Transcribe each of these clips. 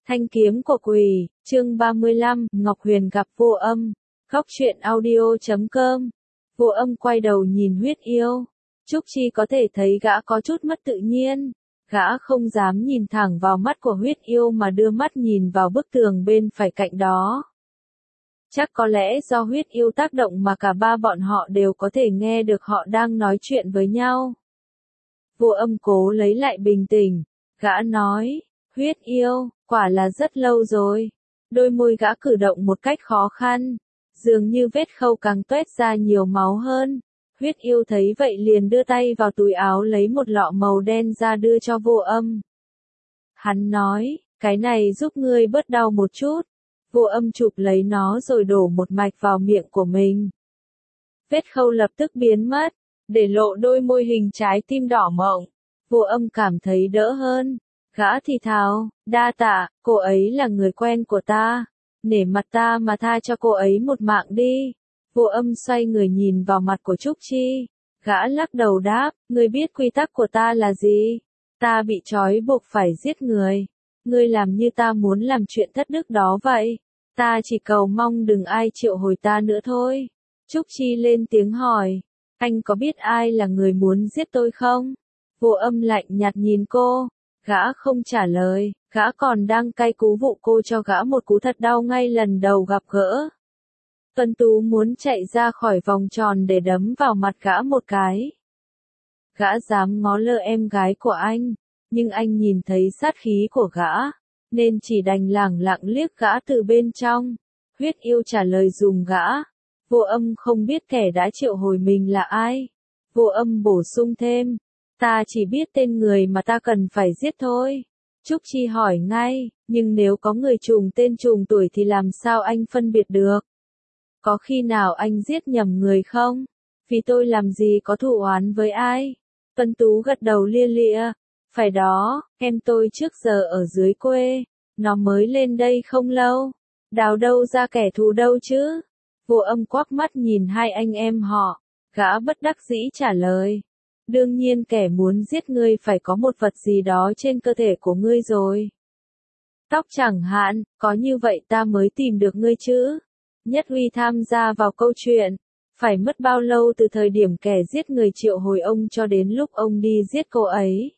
Thanh kiếm của quỷ, chương 35, Ngọc Huyền gặp Vô Âm. Góc truyện audio.com. Vô Âm quay đầu nhìn Huyết Yêu. Trúc Chi có thể thấy gã có chút mất tự nhiên. Gã không dám nhìn thẳng vào mắt của Huyết Yêu mà đưa mắt nhìn vào bức tường bên phải cạnh đó. Chắc có lẽ do Huyết Yêu tác động mà cả ba bọn họ đều có thể nghe được họ đang nói chuyện với nhau. Vô Âm cố lấy lại bình tĩnh. Gã nói, Huyết Yêu, quả là rất lâu rồi. Đôi môi gã cử động một cách khó khăn. Dường như vết khâu càng toét ra nhiều máu hơn. Huyết Yêu thấy vậy liền đưa tay vào túi áo lấy một lọ màu đen ra đưa cho Vô Âm. Hắn nói, cái này giúp ngươi bớt đau một chút. Vô Âm chụp lấy nó rồi đổ một mạch vào miệng của mình. Vết khâu lập tức biến mất, để lộ đôi môi hình trái tim đỏ mọng. Vô Âm cảm thấy đỡ hơn. Gã thì thào, đa tạ, cô ấy là người quen của ta. Nể mặt ta mà tha cho cô ấy một mạng đi. Vô Âm xoay người nhìn vào mặt của Trúc Chi. Gã lắc đầu đáp, ngươi biết quy tắc của ta là gì? Ta bị trói buộc phải giết người. Ngươi làm như ta muốn làm chuyện thất đức đó vậy. Ta chỉ cầu mong đừng ai triệu hồi ta nữa thôi. Trúc Chi lên tiếng hỏi, anh có biết ai là người muốn giết tôi không? Vô Âm lạnh nhạt nhìn cô. Gã không trả lời, gã còn đang cay cú vụ cô cho gã một cú thật đau ngay lần đầu gặp gỡ. Tuấn Tú muốn chạy ra khỏi vòng tròn để đấm vào mặt gã một cái. Gã dám ngó lơ em gái của anh, nhưng anh nhìn thấy sát khí của gã, nên chỉ đành lẳng lặng liếc gã từ bên trong. Huyết Yêu trả lời dùm gã. Vô Âm không biết kẻ đã triệu hồi mình là ai. Vô Âm bổ sung thêm. Ta chỉ biết tên người mà ta cần phải giết thôi. Trúc Chi hỏi ngay, nhưng nếu có người trùng tên trùng tuổi thì làm sao anh phân biệt được? Có khi nào anh giết nhầm người không? Vì tôi làm gì có thù oán với ai? Tuấn Tú gật đầu lia lịa. Phải đó, em tôi trước giờ ở dưới quê. Nó mới lên đây không lâu. Đào đâu ra kẻ thù đâu chứ? Vô Âm quắc mắt nhìn hai anh em họ. Gã bất đắc dĩ trả lời. Đương nhiên kẻ muốn giết ngươi phải có một vật gì đó trên cơ thể của ngươi rồi. Tóc chẳng hạn, có như vậy ta mới tìm được ngươi chứ. Nhất Huy tham gia vào câu chuyện. Phải mất bao lâu từ thời điểm kẻ giết người triệu hồi ông cho đến lúc ông đi giết cô ấy.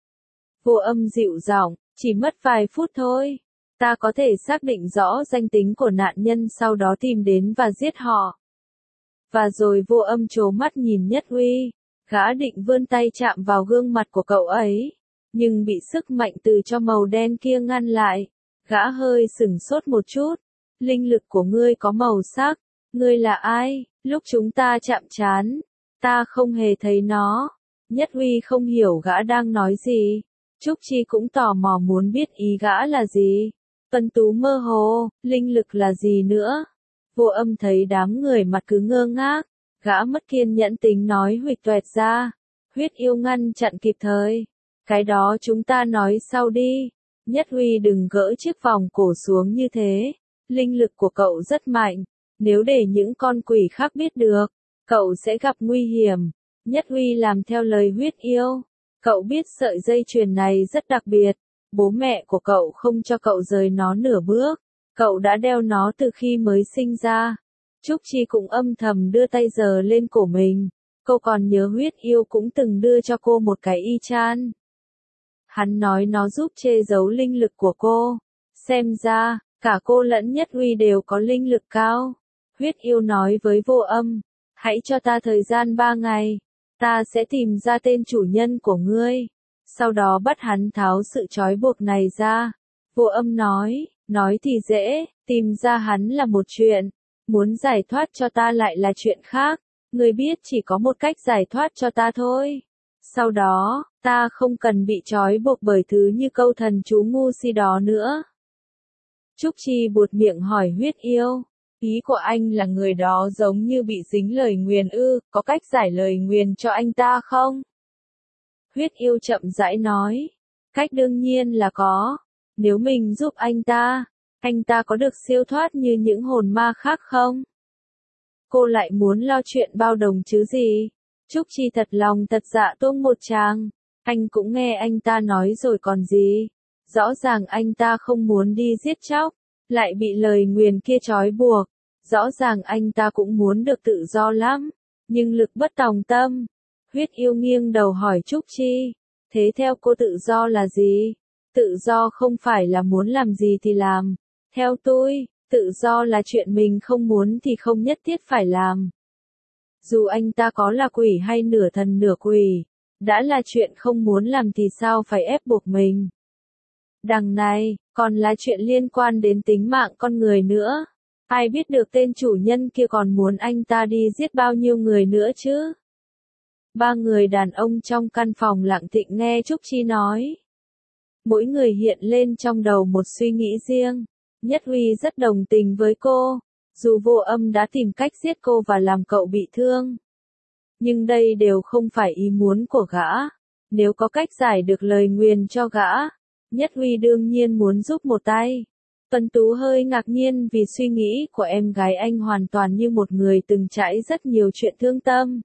Vô Âm dịu giọng, chỉ mất vài phút thôi. Ta có thể xác định rõ danh tính của nạn nhân sau đó tìm đến và giết họ. Và rồi Vô Âm trố mắt nhìn Nhất Huy. Gã định vươn tay chạm vào gương mặt của cậu ấy, nhưng bị sức mạnh từ cho màu đen kia ngăn lại. Gã hơi sửng sốt một chút. Linh lực của ngươi có màu sắc. Ngươi là ai? Lúc chúng ta chạm trán, ta không hề thấy nó. Nhất Huy không hiểu gã đang nói gì. Trúc Chi cũng tò mò muốn biết ý gã là gì. Tuấn Tú mơ hồ, linh lực là gì nữa? Vô Âm thấy đám người mặt cứ ngơ ngác. Gã mất kiên nhẫn tính nói huỵch toẹt ra. Huyết Yêu ngăn chặn kịp thời. Cái đó chúng ta nói sau đi. Nhất Huy đừng gỡ chiếc vòng cổ xuống như thế. Linh lực của cậu rất mạnh. Nếu để những con quỷ khác biết được, cậu sẽ gặp nguy hiểm. Nhất Huy làm theo lời Huyết Yêu. Cậu biết sợi dây chuyền này rất đặc biệt. Bố mẹ của cậu không cho cậu rời nó nửa bước. Cậu đã đeo nó từ khi mới sinh ra. Trúc Chi cũng âm thầm đưa tay giơ lên cổ mình. Cô còn nhớ Huyết Yêu cũng từng đưa cho cô một cái y chang. Hắn nói nó giúp che giấu linh lực của cô. Xem ra, cả cô lẫn Nhất Huy đều có linh lực cao. Huyết Yêu nói với Vô Âm. Hãy cho ta thời gian 3 ngày. Ta sẽ tìm ra tên chủ nhân của ngươi. Sau đó bắt hắn tháo sự trói buộc này ra. Vô Âm nói thì dễ, tìm ra hắn là một chuyện. Muốn giải thoát cho ta lại là chuyện khác. Ngươi biết chỉ có một cách giải thoát cho ta thôi. Sau đó, ta không cần bị trói buộc bởi thứ như câu thần chú ngu si đó nữa. Trúc Chi buột miệng hỏi Huyết Yêu. Ý của anh là người đó giống như bị dính lời nguyền ư, có cách giải lời nguyền cho anh ta không? Huyết Yêu chậm rãi nói. Cách đương nhiên là có. Nếu mình giúp anh ta có được siêu thoát như những hồn ma khác không? Cô lại muốn lo chuyện bao đồng chứ gì? Trúc Chi thật lòng thật dạ tuông một tràng. Anh cũng nghe anh ta nói rồi còn gì. Rõ ràng anh ta không muốn đi giết chóc, lại bị lời nguyền kia trói buộc. Rõ ràng anh ta cũng muốn được tự do lắm, nhưng lực bất tòng tâm. Huyết yêu nghiêng đầu hỏi Trúc Chi, thế theo cô tự do là gì? Tự do không phải là muốn làm gì thì làm. Theo tôi, tự do là chuyện mình không muốn thì không nhất thiết phải làm. Dù anh ta có là quỷ hay nửa thần nửa quỷ, đã là chuyện không muốn làm thì sao phải ép buộc mình. Đằng này, còn là chuyện liên quan đến tính mạng con người nữa. Ai biết được tên chủ nhân kia còn muốn anh ta đi giết bao nhiêu người nữa chứ? Ba người đàn ông trong căn phòng lặng thinh nghe Trúc Chi nói. Mỗi người hiện lên trong đầu một suy nghĩ riêng. Nhất Huy rất đồng tình với cô, dù Vô Âm đã tìm cách giết cô và làm cậu bị thương. Nhưng đây đều không phải ý muốn của gã. Nếu có cách giải được lời nguyền cho gã, Nhất Huy đương nhiên muốn giúp một tay. Tuấn Tú hơi ngạc nhiên vì suy nghĩ của em gái anh hoàn toàn như một người từng trải rất nhiều chuyện thương tâm.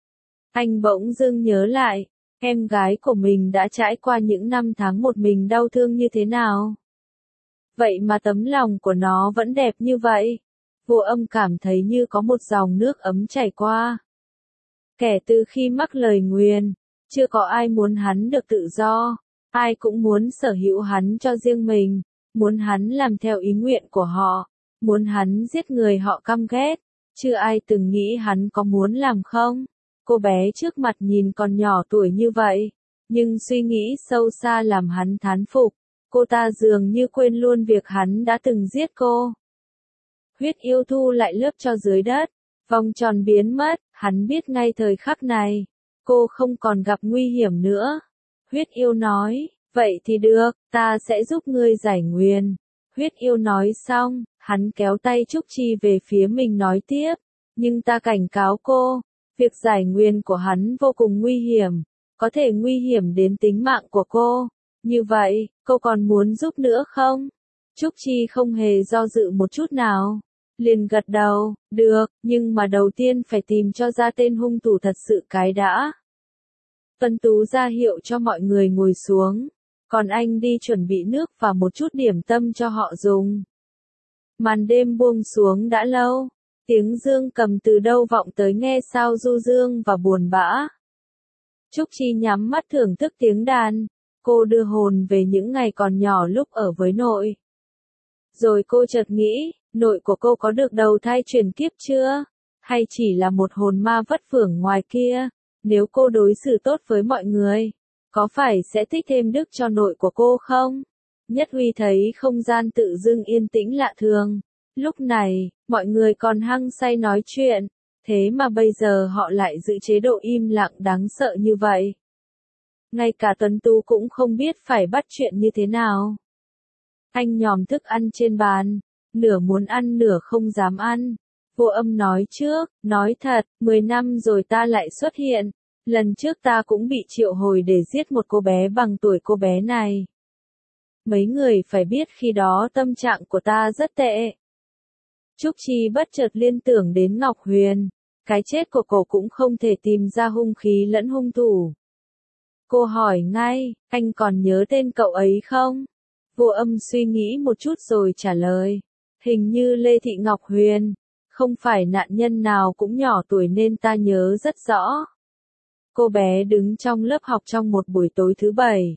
Anh bỗng dưng nhớ lại, em gái của mình đã trải qua những năm tháng một mình đau thương như thế nào. Vậy mà tấm lòng của nó vẫn đẹp như vậy. Vô Âm cảm thấy như có một dòng nước ấm chảy qua. Kể từ khi mắc lời nguyền, chưa có ai muốn hắn được tự do, ai cũng muốn sở hữu hắn cho riêng mình, muốn hắn làm theo ý nguyện của họ, muốn hắn giết người họ căm ghét, chưa ai từng nghĩ hắn có muốn làm không. Cô bé trước mặt nhìn còn nhỏ tuổi như vậy, nhưng suy nghĩ sâu xa làm hắn thán phục, cô ta dường như quên luôn việc hắn đã từng giết cô. Huyết yêu thu lại lớp cho dưới đất, vòng tròn biến mất, hắn biết ngay thời khắc này, cô không còn gặp nguy hiểm nữa. Huyết yêu nói, vậy thì được, ta sẽ giúp ngươi giải nguyền. Huyết yêu nói xong, hắn kéo tay Trúc Chi về phía mình nói tiếp, nhưng ta cảnh cáo cô, việc giải nguyền của hắn vô cùng nguy hiểm, có thể nguy hiểm đến tính mạng của cô. Như vậy, cô còn muốn giúp nữa không? Trúc Chi không hề do dự một chút nào. Liền gật đầu, được, nhưng mà đầu tiên phải tìm cho ra tên hung thủ thật sự cái đã. Tuấn Tú ra hiệu cho mọi người ngồi xuống, còn anh đi chuẩn bị nước và một chút điểm tâm cho họ dùng. Màn đêm buông xuống đã lâu, tiếng dương cầm từ đâu vọng tới nghe sao du dương và buồn bã. Trúc Chi nhắm mắt thưởng thức tiếng đàn, cô đưa hồn về những ngày còn nhỏ lúc ở với nội. Rồi cô chợt nghĩ, nội của cô có được đầu thai chuyển kiếp chưa? Hay chỉ là một hồn ma vất vưởng ngoài kia? Nếu cô đối xử tốt với mọi người, có phải sẽ tích thêm đức cho nội của cô không? Nhất Huy thấy không gian tự dưng yên tĩnh lạ thường. Lúc này, mọi người còn hăng say nói chuyện, thế mà bây giờ họ lại giữ chế độ im lặng đáng sợ như vậy. Ngay cả Tuấn Tú cũng không biết phải bắt chuyện như thế nào. Anh nhòm thức ăn trên bàn, nửa muốn ăn nửa không dám ăn. Vô Âm nói trước, nói thật, 10 năm rồi ta lại xuất hiện. Lần trước ta cũng bị triệu hồi để giết một cô bé bằng tuổi cô bé này. Mấy người phải biết khi đó tâm trạng của ta rất tệ. Trúc Chi bất chợt liên tưởng đến Ngọc Huyền. Cái chết của cô cũng không thể tìm ra hung khí lẫn hung thủ. Cô hỏi ngay, anh còn nhớ tên cậu ấy không? Vô Âm suy nghĩ một chút rồi trả lời. Hình như Lê Thị Ngọc Huyền. Không phải nạn nhân nào cũng nhỏ tuổi nên ta nhớ rất rõ. Cô bé đứng trong lớp học trong một buổi tối thứ Bảy.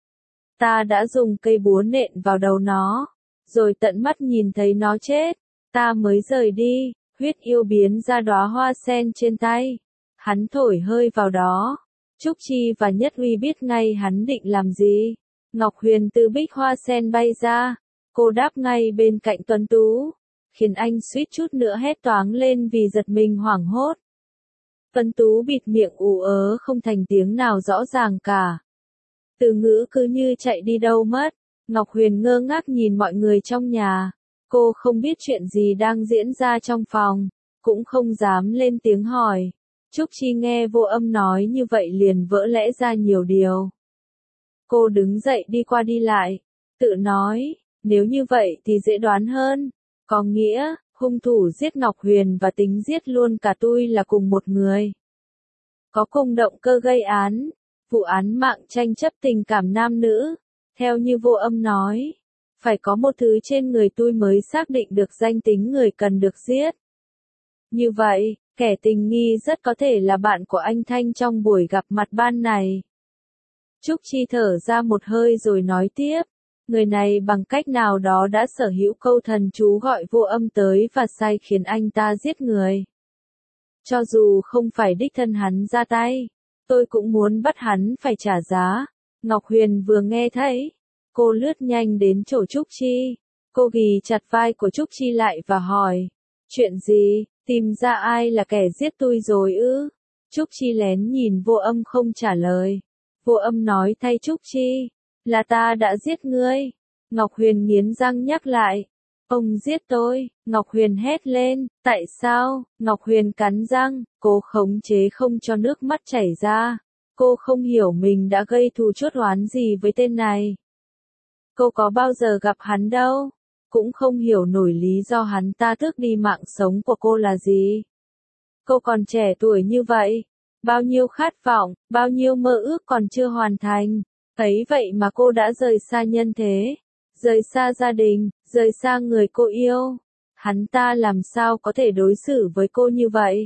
Ta đã dùng cây búa nện vào đầu nó, rồi tận mắt nhìn thấy nó chết. Ta mới rời đi, huyết yêu biến ra đóa hoa sen trên tay. Hắn thổi hơi vào đó. Trúc Chi và Nhất Huy biết ngay hắn định làm gì. Ngọc Huyền từ bích hoa sen bay ra. Cô đáp ngay bên cạnh Tuấn Tú, khiến anh suýt chút nữa hét toáng lên vì giật mình hoảng hốt. Tuấn Tú bịt miệng ù ớ không thành tiếng nào rõ ràng cả. Từ ngữ cứ như chạy đi đâu mất. Ngọc Huyền ngơ ngác nhìn mọi người trong nhà. Cô không biết chuyện gì đang diễn ra trong phòng, cũng không dám lên tiếng hỏi. Trúc Chi nghe Vô Âm nói như vậy liền vỡ lẽ ra nhiều điều. Cô đứng dậy đi qua đi lại, tự nói, nếu như vậy thì dễ đoán hơn. Có nghĩa, hung thủ giết Ngọc Huyền và tính giết luôn cả tôi là cùng một người. Có cùng động cơ gây án, vụ án mạng tranh chấp tình cảm nam nữ. Theo như Vô Âm nói, phải có một thứ trên người tôi mới xác định được danh tính người cần được giết. Như vậy, kẻ tình nghi rất có thể là bạn của anh Thanh trong buổi gặp mặt ban này. Trúc Chi thở ra một hơi rồi nói tiếp, người này bằng cách nào đó đã sở hữu câu thần chú gọi Vô Âm tới và sai khiến anh ta giết người. Cho dù không phải đích thân hắn ra tay, tôi cũng muốn bắt hắn phải trả giá. Ngọc Huyền vừa nghe thấy, cô lướt nhanh đến chỗ Trúc Chi. Cô ghì chặt vai của Trúc Chi lại và hỏi, chuyện gì, tìm ra ai là kẻ giết tôi rồi ư? Trúc Chi lén nhìn Vô Âm không trả lời. Vô Âm nói thay Trúc Chi, là ta đã giết ngươi. Ngọc Huyền nghiến răng nhắc lại, ông giết tôi. Ngọc Huyền hét lên, tại sao? Ngọc Huyền cắn răng, cố khống chế không cho nước mắt chảy ra. Cô không hiểu mình đã gây thù chuốc oán gì với tên này. Cô có bao giờ gặp hắn đâu, cũng không hiểu nổi lý do hắn ta tước đi mạng sống của cô là gì. Cô còn trẻ tuổi như vậy, bao nhiêu khát vọng, bao nhiêu mơ ước còn chưa hoàn thành. Ấy vậy mà cô đã rời xa nhân thế, rời xa gia đình, rời xa người cô yêu. Hắn ta làm sao có thể đối xử với cô như vậy?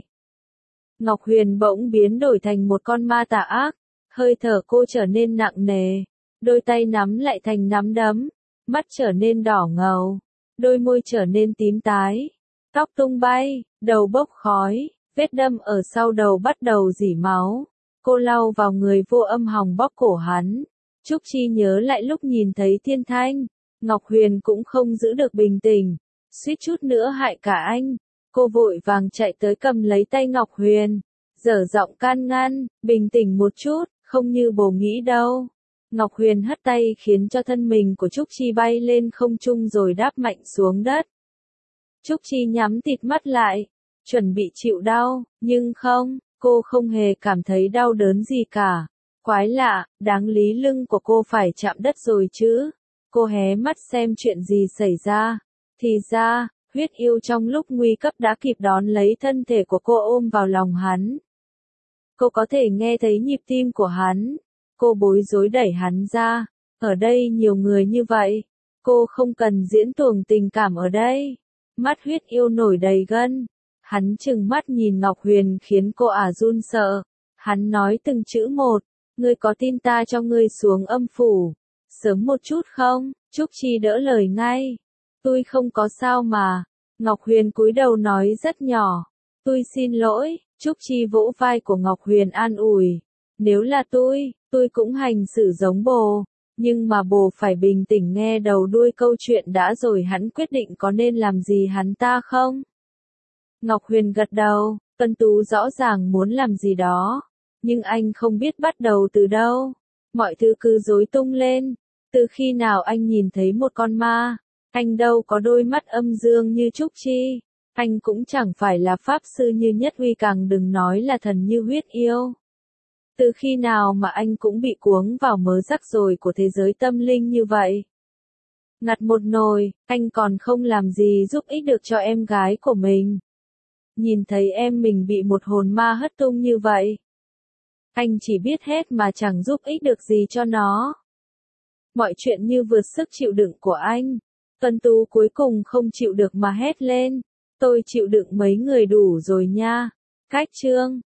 Ngọc Huyền bỗng biến đổi thành một con ma tà ác, hơi thở cô trở nên nặng nề, đôi tay nắm lại thành nắm đấm, mắt trở nên đỏ ngầu, đôi môi trở nên tím tái, tóc tung bay, đầu bốc khói, vết đâm ở sau đầu bắt đầu rỉ máu. Cô lau vào người Vô Âm hòng bóp cổ hắn. Trúc Chi nhớ lại lúc nhìn thấy Thiên Thanh, Ngọc Huyền cũng không giữ được bình tĩnh, suýt chút nữa hại cả anh. Cô vội vàng chạy tới cầm lấy tay Ngọc Huyền, dở giọng can ngăn, bình tĩnh một chút, không như bồ nghĩ đâu. Ngọc Huyền hất tay khiến cho thân mình của Trúc Chi bay lên không trung rồi đáp mạnh xuống đất. Trúc Chi nhắm tịt mắt lại, chuẩn bị chịu đau, nhưng không, cô không hề cảm thấy đau đớn gì cả. Quái lạ, đáng lý lưng của cô phải chạm đất rồi chứ. Cô hé mắt xem chuyện gì xảy ra. Thì ra, huyết yêu trong lúc nguy cấp đã kịp đón lấy thân thể của cô ôm vào lòng hắn. Cô có thể nghe thấy nhịp tim của hắn. Cô bối rối đẩy hắn ra. Ở đây nhiều người như vậy. Cô không cần diễn tuồng tình cảm ở đây. Mắt huyết yêu nổi đầy gân. Hắn trừng mắt nhìn Ngọc Huyền khiến cô run sợ. Hắn nói từng chữ một. Ngươi có tin ta cho ngươi xuống âm phủ sớm một chút không? Trúc Chi đỡ lời ngay. Tôi không có sao mà. Ngọc Huyền cúi đầu nói rất nhỏ. Tôi xin lỗi. Trúc Chi vỗ vai của Ngọc Huyền an ủi. Nếu là tôi cũng hành xử giống bồ. Nhưng mà bồ phải bình tĩnh nghe đầu đuôi câu chuyện đã rồi hắn quyết định có nên làm gì hắn ta không? Ngọc Huyền gật đầu. Tuân Tú rõ ràng muốn làm gì đó. Nhưng anh không biết bắt đầu từ đâu. Mọi thứ cứ rối tung lên. Từ khi nào anh nhìn thấy một con ma? Anh đâu có đôi mắt âm dương như Trúc Chi. Anh cũng chẳng phải là pháp sư như Nhất Uy, càng đừng nói là thần như huyết yêu. Từ khi nào mà anh cũng bị cuống vào mớ rắc rối của thế giới tâm linh như vậy? Ngặt một nồi, anh còn không làm gì giúp ích được cho em gái của mình. Nhìn thấy em mình bị một hồn ma hất tung như vậy. Anh chỉ biết hết mà chẳng giúp ích được gì cho nó. Mọi chuyện như vượt sức chịu đựng của anh. Tuân Tú cuối cùng không chịu được mà hét lên. Tôi chịu đựng mấy người đủ rồi nha. Cách chương